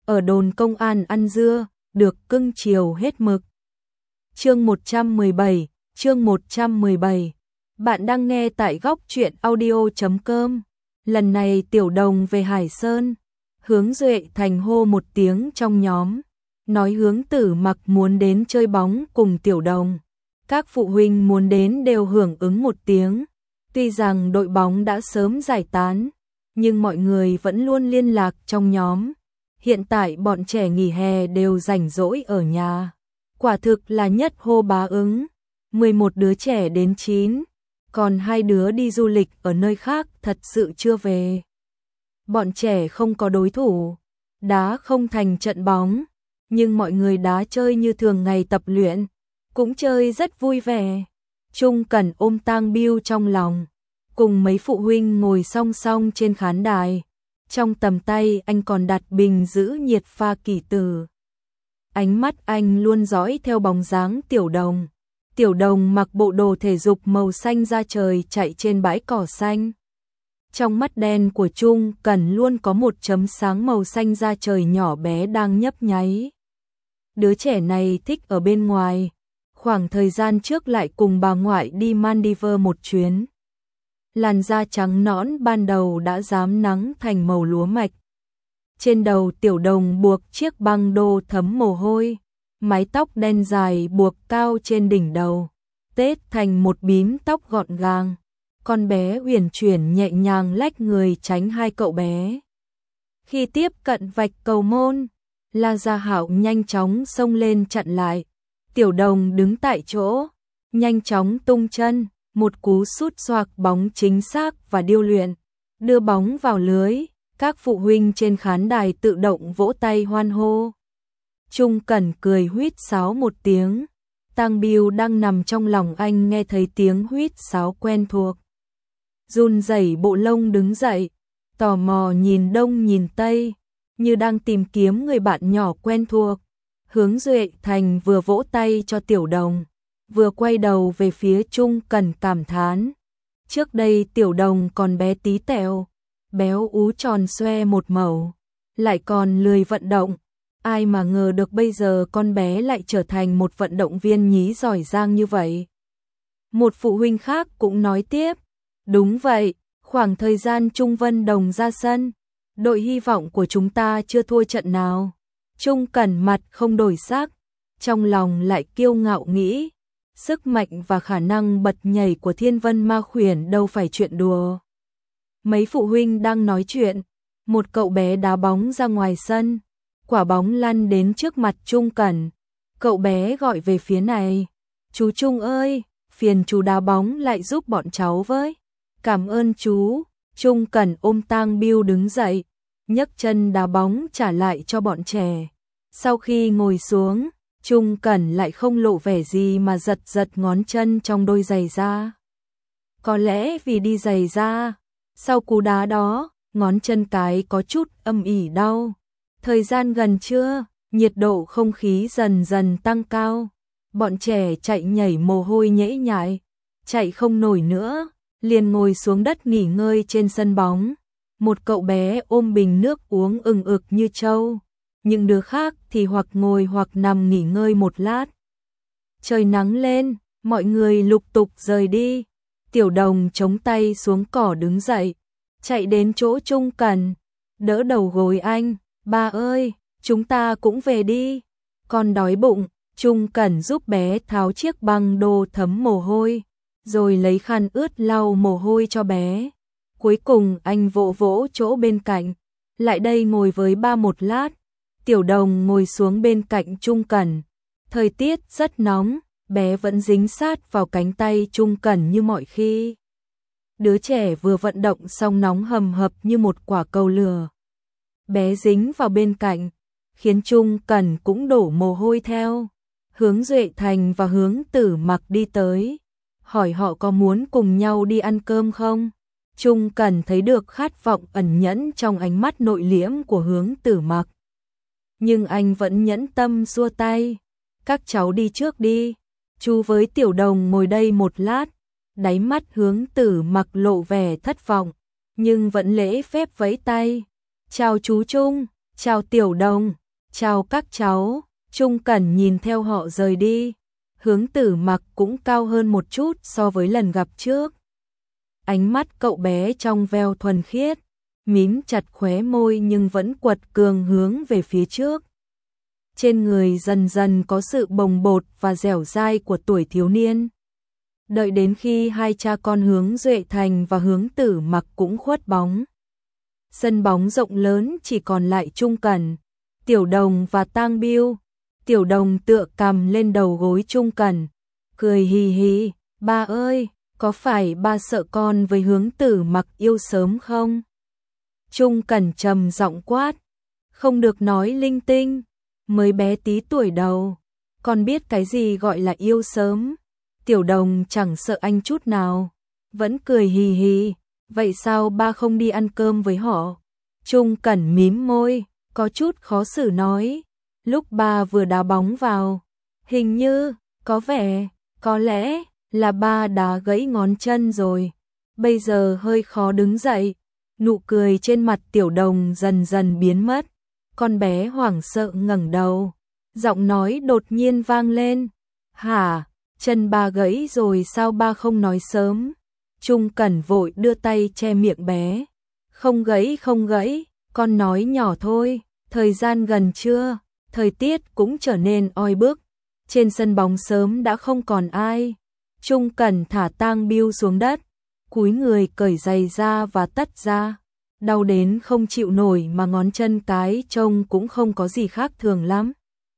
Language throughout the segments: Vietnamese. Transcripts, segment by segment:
ở đồn công an ăn dưa, được cưng chiều hết mực. Chương 117, chương 117. Bạn đang nghe tại góc truyện audio.com. Lần này Tiểu Đồng về Hải Sơn, Hướng Duệ Thành hô một tiếng trong nhóm, nói Hướng Tử Mặc muốn đến chơi bóng cùng Tiểu Đồng. Các phụ huynh muốn đến đều hưởng ứng một tiếng. Tuy rằng đội bóng đã sớm giải tán, nhưng mọi người vẫn luôn liên lạc trong nhóm. Hiện tại bọn trẻ nghỉ hè đều rảnh rỗi ở nhà. Quả thực là nhất hô bá ứng. 11 đứa trẻ đến 9, còn 2 đứa đi du lịch ở nơi khác thật sự chưa về. Bọn trẻ không có đối thủ, đá không thành trận bóng, nhưng mọi người đá chơi như thường ngày tập luyện, cũng chơi rất vui vẻ. Trung Cẩn ôm Tang Biêu trong lòng, cùng mấy phụ huynh ngồi song song trên khán đài. Trong tầm tay anh còn đặt bình giữ nhiệt pha kỷ tử. Ánh mắt anh luôn dõi theo bóng dáng Tiểu Đồng. Tiểu Đồng mặc bộ đồ thể dục màu xanh da trời chạy trên bãi cỏ xanh. Trong mắt đen của Trung Cẩn luôn có một chấm sáng màu xanh da trời nhỏ bé đang nhấp nháy. Đứa trẻ này thích ở bên ngoài. Khoảng thời gian trước lại cùng bà ngoại đi Maldives một chuyến. Làn da trắng nõn ban đầu đã rám nắng thành màu lúa mạch. Trên đầu Tiểu Đồng buộc chiếc băng đô thấm mồ hôi, mái tóc đen dài buộc cao trên đỉnh đầu, tết thành một bím tóc gọn gàng. Con bé uyển chuyển nhẹ nhàng lách người tránh hai cậu bé. Khi tiếp cận vạch cầu môn, La Gia Hạo nhanh chóng xông lên chặn lại. Tiểu Đồng đứng tại chỗ, nhanh chóng tung chân, một cú sút xoạc bóng chính xác và điêu luyện, đưa bóng vào lưới. Các phụ huynh trên khán đài tự động vỗ tay hoan hô. Trung Cẩn cười huýt sáo một tiếng. Tang Biêu đang nằm trong lòng anh nghe thấy tiếng huýt sáo quen thuộc. Run rẩy bộ lông đứng dậy, tò mò nhìn đông nhìn tây, như đang tìm kiếm người bạn nhỏ quen thuộc. Hướng Duệ Thành vừa vỗ tay cho Tiểu Đồng, vừa quay đầu về phía Trung Cẩn cảm thán. Trước đây Tiểu Đồng còn bé tí tẹo, béo ú tròn xoe một mẩu, lại còn lười vận động. Ai mà ngờ được bây giờ con bé lại trở thành một vận động viên nhí giỏi giang như vậy. Một phụ huynh khác cũng nói tiếp, đúng vậy, khoảng thời gian Trung Vân Đồng ra sân, đội hy vọng của chúng ta chưa thua trận nào. Trung Cẩn mặt không đổi sắc, trong lòng lại kiêu ngạo nghĩ, sức mạnh và khả năng bật nhảy của Thiên Vân Ma Khuyển đâu phải chuyện đùa. Mấy phụ huynh đang nói chuyện, một cậu bé đá bóng ra ngoài sân, quả bóng lăn đến trước mặt Trung Cẩn. Cậu bé gọi về phía này, chú Trung ơi, phiền chú đá bóng lại giúp bọn cháu với. Cảm ơn chú. Trung Cẩn ôm Tang Biêu đứng dậy, nhấc chân đá bóng trả lại cho bọn trẻ. Sau khi ngồi xuống, Trung Cẩn lại không lộ vẻ gì mà giật giật ngón chân trong đôi giày da. Có lẽ vì đi giày da, sau cú đá đó, ngón chân cái có chút âm ỉ đau. Thời gian gần trưa, nhiệt độ không khí dần dần tăng cao. Bọn trẻ chạy nhảy mồ hôi nhễ nhại, chạy không nổi nữa, liền ngồi xuống đất nghỉ ngơi trên sân bóng. Một cậu bé ôm bình nước uống ừng ực như trâu, những đứa khác thì hoặc ngồi hoặc nằm nghỉ ngơi một lát. Trời nắng lên, mọi người lục tục rời đi. Tiểu Đồng chống tay xuống cỏ đứng dậy, chạy đến chỗ Trung Cẩn, đỡ đầu gối anh. Ba ơi, chúng ta cũng về đi, con đói bụng. Trung Cẩn giúp bé tháo chiếc băng đô thấm mồ hôi, rồi lấy khăn ướt lau mồ hôi cho bé. Cuối cùng anh vỗ vỗ chỗ bên cạnh, lại đây ngồi với ba một lát. Tiểu Đồng ngồi xuống bên cạnh Trung Cẩn. Thời tiết rất nóng, bé vẫn dính sát vào cánh tay Trung Cẩn như mọi khi. Đứa trẻ vừa vận động xong nóng hầm hập như một quả cầu lửa. Bé dính vào bên cạnh, khiến Trung Cẩn cũng đổ mồ hôi theo. Hướng Duệ Thành và Hướng Tử Mặc đi tới, hỏi họ có muốn cùng nhau đi ăn cơm không. Trung Cẩn thấy được khát vọng ẩn nhẫn trong ánh mắt nội liễm của Hướng Tử Mặc. Nhưng anh vẫn nhẫn tâm xua tay. Các cháu đi trước đi, chú với Tiểu Đồng ngồi đây một lát. Đáy mắt Hướng Tử Mặc lộ vẻ thất vọng, nhưng vẫn lễ phép vẫy tay. Chào chú Trung, chào Tiểu Đồng, chào các cháu. Trung Cẩn nhìn theo họ rời đi. Hướng Tử Mặc cũng cao hơn một chút so với lần gặp trước. Ánh mắt cậu bé trong veo thuần khiết, mím chặt khóe môi nhưng vẫn quật cường hướng về phía trước. Trên người dần dần có sự bồng bột và dẻo dai của tuổi thiếu niên. Đợi đến khi hai cha con Hướng Duệ Thành và Hướng Tử Mặc cũng khuất bóng. Sân bóng rộng lớn chỉ còn lại Trung Cẩn, Tiểu Đồng và Tang Biêu. Tiểu Đồng tựa cằm lên đầu gối Trung Cẩn, cười hì hì, ba ơi, có phải ba sợ con với Hướng Tử Mặc yêu sớm không? Trung Cẩn trầm giọng quát, không được nói linh tinh, mới bé tí tuổi đầu, con biết cái gì gọi là yêu sớm. Tiểu Đồng chẳng sợ anh chút nào, vẫn cười hì hì, vậy sao ba không đi ăn cơm với họ? Trung Cẩn mím môi, có chút khó xử nói, lúc ba vừa đá bóng vào, hình như, có vẻ, có lẽ là ba đá gãy ngón chân rồi, bây giờ hơi khó đứng dậy. Nụ cười trên mặt Tiểu Đồng dần dần biến mất, con bé hoảng sợ ngẩng đầu, giọng nói đột nhiên vang lên, hả, chân ba gãy rồi sao ba không nói sớm? Trung Cẩn vội đưa tay che miệng bé, không gãy, con nói nhỏ thôi, thời gian gần trưa, thời tiết cũng trở nên oi bức, trên sân bóng sớm đã không còn ai. Trung Cẩn thả Tang Biêu xuống đất, cúi người cởi giày ra và tất ra, đau đến không chịu nổi mà ngón chân cái trông cũng không có gì khác thường lắm.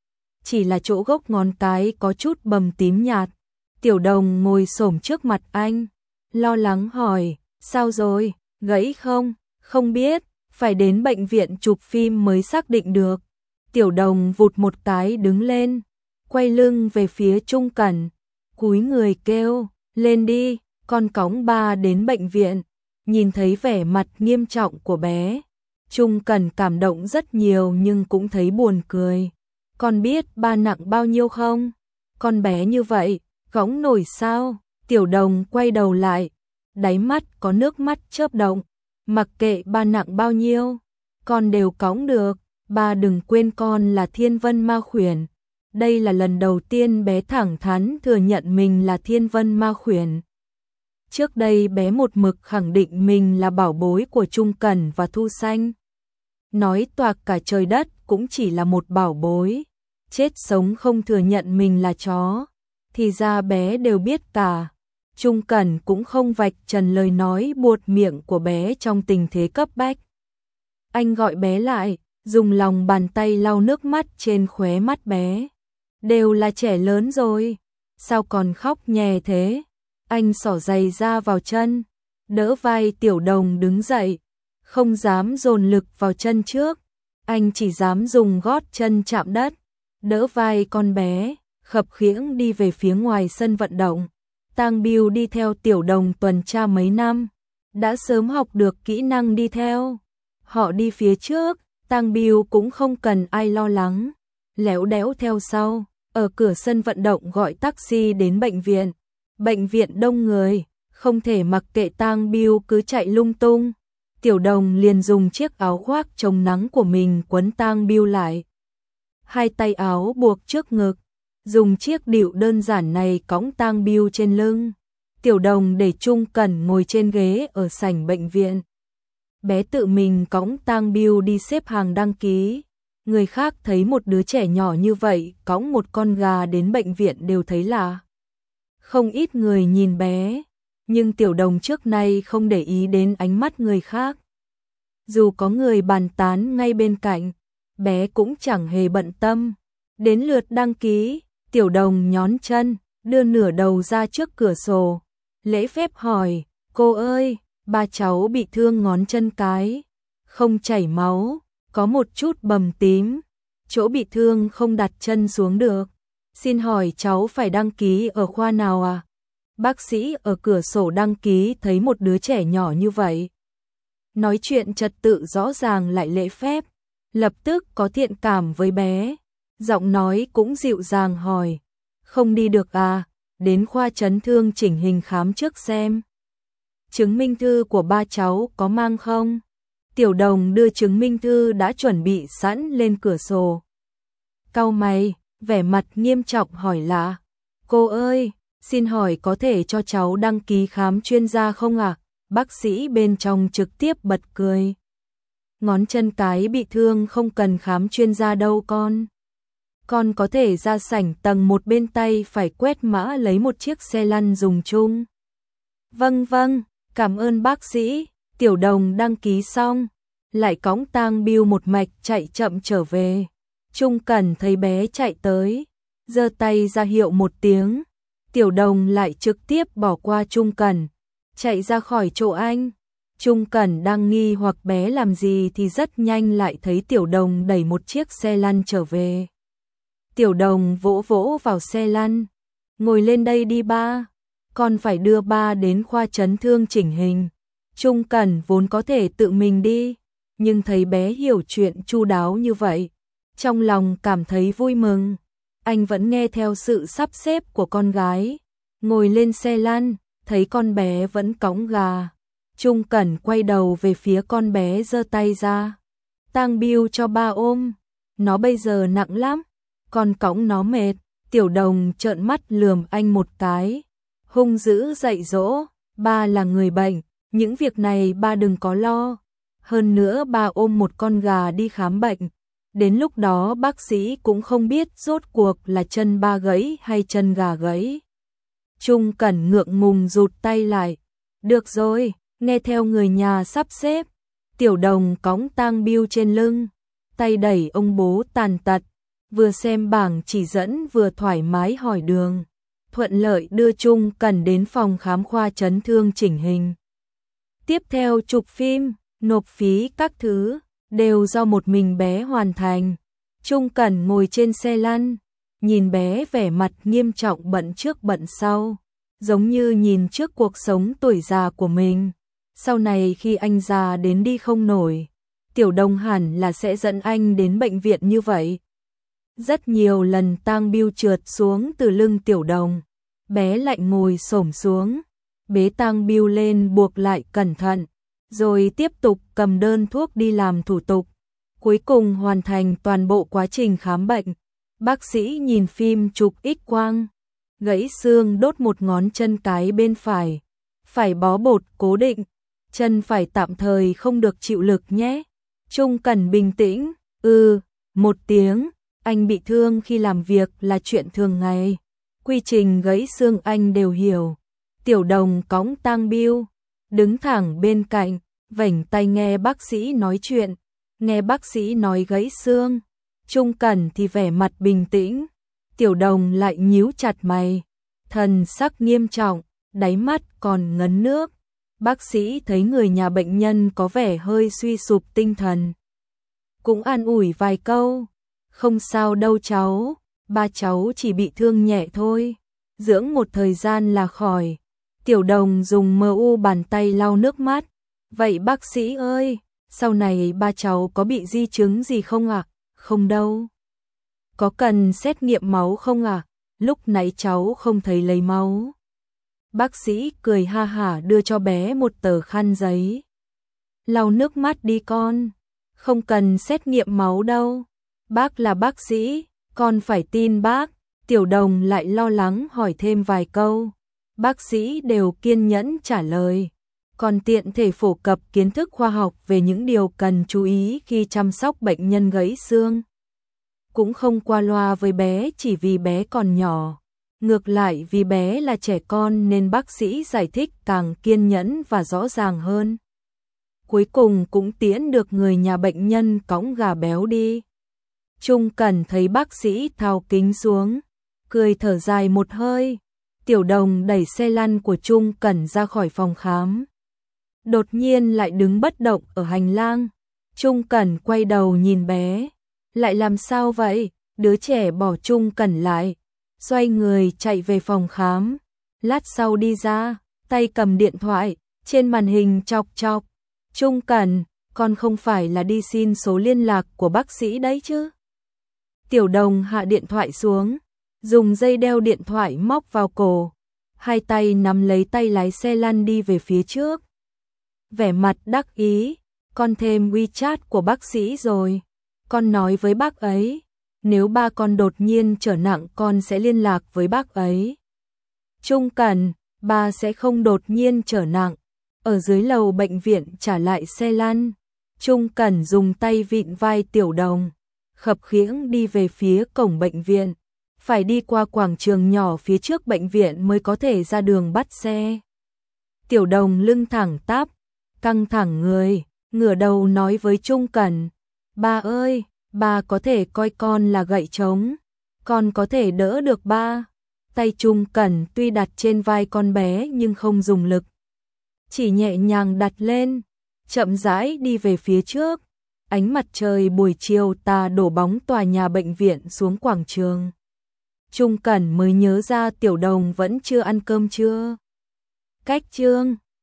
Chỉ là chỗ gốc ngón cái có chút bầm tím nhạt. Tiểu Đồng ngồi xổm trước mặt anh, lo lắng hỏi, sao rồi, gãy không? Không biết, phải đến bệnh viện chụp phim mới xác định được. Tiểu Đồng vụt một cái đứng lên, quay lưng về phía Trung Cẩn, cúi người kêu, lên đi, con cõng ba đến bệnh viện. Nhìn thấy vẻ mặt nghiêm trọng của bé, Trung Cẩn cảm động rất nhiều nhưng cũng thấy buồn cười. Con biết ba nặng bao nhiêu không? Con bé như vậy, gõng nổi sao? Tiểu Đồng quay đầu lại, đáy mắt có nước mắt chớp động. Mặc kệ ba nặng bao nhiêu, con đều cõng được. Ba đừng quên con là Thiên Vân Ma Khuyển. Đây là lần đầu tiên bé thẳng thắn thừa nhận mình là Thiên Vân Ma Khuyển. Trước đây bé một mực khẳng định mình là bảo bối của Trung Cẩn và Thu Xanh. Nói toạc cả trời đất cũng chỉ là một bảo bối. Chết sống không thừa nhận mình là chó. Thì ra bé đều biết cả. Trung Cẩn cũng không vạch trần lời nói buột miệng của bé trong tình thế cấp bách. Anh gọi bé lại, dùng lòng bàn tay lau nước mắt trên khóe mắt bé. Đều là trẻ lớn rồi, sao còn khóc nhè thế? Anh xỏ giày ra vào chân, đỡ vai Tiểu Đồng đứng dậy, không dám dồn lực vào chân trước, anh chỉ dám dùng gót chân chạm đất, đỡ vai con bé, khập khiễng đi về phía ngoài sân vận động. Tang Biêu đi theo Tiểu Đồng tuần tra mấy năm, đã sớm học được kỹ năng đi theo. Họ đi phía trước, Tang Biêu cũng không cần ai lo lắng, léo đéo theo sau, ở cửa sân vận động gọi taxi đến bệnh viện. Bệnh viện đông người, không thể mặc kệ Tang Biêu cứ chạy lung tung. Tiểu Đồng liền dùng chiếc áo khoác chống nắng của mình quấn Tang Biêu lại. Hai tay áo buộc trước ngực, dùng chiếc đĩu đơn giản này cõng Tang Biêu trên lưng. Tiểu Đồng để Trung Cẩn ngồi trên ghế ở sảnh bệnh viện. Bé tự mình cõng Tang Biêu đi xếp hàng đăng ký. Người khác thấy một đứa trẻ nhỏ như vậy cõng một con gà đến bệnh viện đều thấy lạ. Không ít người nhìn bé, nhưng Tiểu Đồng trước nay không để ý đến ánh mắt người khác. Dù có người bàn tán ngay bên cạnh, bé cũng chẳng hề bận tâm. Đến lượt đăng ký, Tiểu Đồng nhón chân, đưa nửa đầu ra trước cửa sổ. Lễ phép hỏi, cô ơi, ba cháu bị thương ngón chân cái, không chảy máu, có một chút bầm tím, chỗ bị thương không đặt chân xuống được. Xin hỏi cháu phải đăng ký ở khoa nào à? Bác sĩ ở cửa sổ đăng ký thấy một đứa trẻ nhỏ như vậy. Nói chuyện trật tự rõ ràng lại lễ phép, lập tức có thiện cảm với bé. Giọng nói cũng dịu dàng hỏi, không đi được à? Đến khoa chấn thương chỉnh hình khám trước xem. Chứng minh thư của ba cháu có mang không? Tiểu Đồng đưa chứng minh thư đã chuẩn bị sẵn lên cửa sổ. Cau mày, vẻ mặt nghiêm trọng hỏi lạ. Cô ơi, xin hỏi có thể cho cháu đăng ký khám chuyên gia không ạ? Bác sĩ bên trong trực tiếp bật cười. Ngón chân cái bị thương không cần khám chuyên gia đâu con. Con có thể ra sảnh tầng 1 bên tay phải quét mã lấy một chiếc xe lăn dùng chung. Vâng vâng, cảm ơn bác sĩ. Tiểu Đồng đăng ký xong, lại cõng tang Bill một mạch chạy chậm trở về. Trung Cẩn thấy bé chạy tới, giơ tay ra hiệu một tiếng. Tiểu Đồng lại trực tiếp bỏ qua Trung Cẩn, chạy ra khỏi chỗ anh. Trung Cẩn đang nghi hoặc bé làm gì thì rất nhanh lại thấy Tiểu Đồng đẩy một chiếc xe lăn trở về. Tiểu Đồng vỗ vỗ vào xe lăn. Ngồi lên đây đi ba, con phải đưa ba đến khoa chấn thương chỉnh hình. Trung Cẩn vốn có thể tự mình đi, nhưng thấy bé hiểu chuyện chu đáo như vậy, trong lòng cảm thấy vui mừng. Anh vẫn nghe theo sự sắp xếp của con gái. Ngồi lên xe lăn, thấy con bé vẫn cõng gà. Trung Cẩn quay đầu về phía con bé giơ tay ra. Tang Bill cho ba ôm, nó bây giờ nặng lắm, con cõng nó mệt. Tiểu Đồng trợn mắt lườm anh một cái, hung dữ dạy dỗ, ba là người bệnh, những việc này ba đừng có lo. Hơn nữa ba ôm một con gà đi khám bệnh, đến lúc đó bác sĩ cũng không biết rốt cuộc là chân ba gãy hay chân gà gãy. Trung Cẩn ngượng ngùng rụt tay lại. Được rồi, nghe theo người nhà sắp xếp. Tiểu Đồng cõng tang Bill trên lưng, tay đẩy ông bố tàn tật, vừa xem bảng chỉ dẫn vừa thoải mái hỏi đường. Thuận lợi đưa Trung Cẩn đến phòng khám khoa chấn thương chỉnh hình. Tiếp theo chụp phim, nộp phí các thứ, đều do một mình bé hoàn thành. Trung Cẩn ngồi trên xe lăn, nhìn bé vẻ mặt nghiêm trọng bận trước bận sau, giống như nhìn trước cuộc sống tuổi già của mình. Sau này khi anh già đến đi không nổi, Tiểu Đồng hẳn là sẽ dẫn anh đến bệnh viện như vậy. Rất nhiều lần tang Bill trượt xuống từ lưng Tiểu Đồng, bé lại ngồi xổm xuống, bế tang Bill lên buộc lại cẩn thận, rồi tiếp tục cầm đơn thuốc đi làm thủ tục. Cuối cùng hoàn thành toàn bộ quá trình khám bệnh. Bác sĩ nhìn phim chụp X-quang, gãy xương đốt một ngón chân cái bên phải, phải bó bột cố định, chân phải tạm thời không được chịu lực nhé. Trung Cẩn bình tĩnh, một tiếng, anh bị thương khi làm việc là chuyện thường ngày. Quy trình gãy xương anh đều hiểu. Tiểu Đồng cõng tang Bill, đứng thẳng bên cạnh, vểnh tai nghe bác sĩ nói chuyện. Nghe bác sĩ nói gãy xương, Trung Cẩn thì vẻ mặt bình tĩnh. Tiểu Đồng lại nhíu chặt mày, thần sắc nghiêm trọng, đáy mắt còn ngấn nước. Bác sĩ thấy người nhà bệnh nhân có vẻ hơi suy sụp tinh thần, cũng an ủi vài câu. Không sao đâu cháu, ba cháu chỉ bị thương nhẹ thôi, dưỡng một thời gian là khỏi. Tiểu Đồng dùng mu bàn tay lau nước mắt. Vậy bác sĩ ơi, sau này ba cháu có bị di chứng gì không ạ? Không đâu. Có cần xét nghiệm máu không ạ? Lúc nãy cháu không thấy lấy máu. Bác sĩ cười ha hả đưa cho bé một tờ khăn giấy. Lau nước mắt đi con, không cần xét nghiệm máu đâu. Bác là bác sĩ, con phải tin bác. Tiểu Đồng lại lo lắng hỏi thêm vài câu. Bác sĩ đều kiên nhẫn trả lời, còn tiện thể phổ cập kiến thức khoa học về những điều cần chú ý khi chăm sóc bệnh nhân gãy xương. Cũng không qua loa với bé chỉ vì bé còn nhỏ. Ngược lại vì bé là trẻ con nên bác sĩ giải thích càng kiên nhẫn và rõ ràng hơn. Cuối cùng cũng tiễn được người nhà bệnh nhân cõng gà béo đi. Trung Cẩn thấy bác sĩ tháo kính xuống, cười thở dài một hơi. Tiểu Đồng đẩy xe lăn của Trung Cẩn ra khỏi phòng khám. Đột nhiên lại đứng bất động ở hành lang. Trung Cẩn quay đầu nhìn bé. Lại làm sao vậy? Đứa trẻ bỏ Trung Cẩn lại, xoay người chạy về phòng khám. Lát sau đi ra, tay cầm điện thoại, trên màn hình chọc chọc. Trung Cẩn, con không phải là đi xin số liên lạc của bác sĩ đấy chứ? Tiểu Đồng hạ điện thoại xuống, dùng dây đeo điện thoại móc vào cổ, hai tay nắm lấy tay lái xe lăn đi về phía trước. Vẻ mặt đắc ý, con thêm WeChat của bác sĩ rồi. Con nói với bác ấy, nếu ba con đột nhiên trở nặng con sẽ liên lạc với bác ấy. Trung Cẩn, ba sẽ không đột nhiên trở nặng. Ở dưới lầu bệnh viện trả lại xe lăn, Trung Cẩn dùng tay vịn vai Tiểu Đồng, khập khiễng đi về phía cổng bệnh viện. Phải đi qua quảng trường nhỏ phía trước bệnh viện mới có thể ra đường bắt xe. Tiểu Đồng lưng thẳng tắp, căng thẳng người, ngửa đầu nói với Trung Cẩn, ba ơi, ba có thể coi con là gậy trống, con có thể đỡ được ba. Tay Trung Cẩn tuy đặt trên vai con bé nhưng không dùng lực, chỉ nhẹ nhàng đặt lên, chậm rãi đi về phía trước. Ánh mặt trời buổi chiều tà đổ bóng tòa nhà bệnh viện xuống quảng trường. Trung Cẩn mới nhớ ra Tiểu Đồng vẫn chưa ăn cơm trưa. Cách chương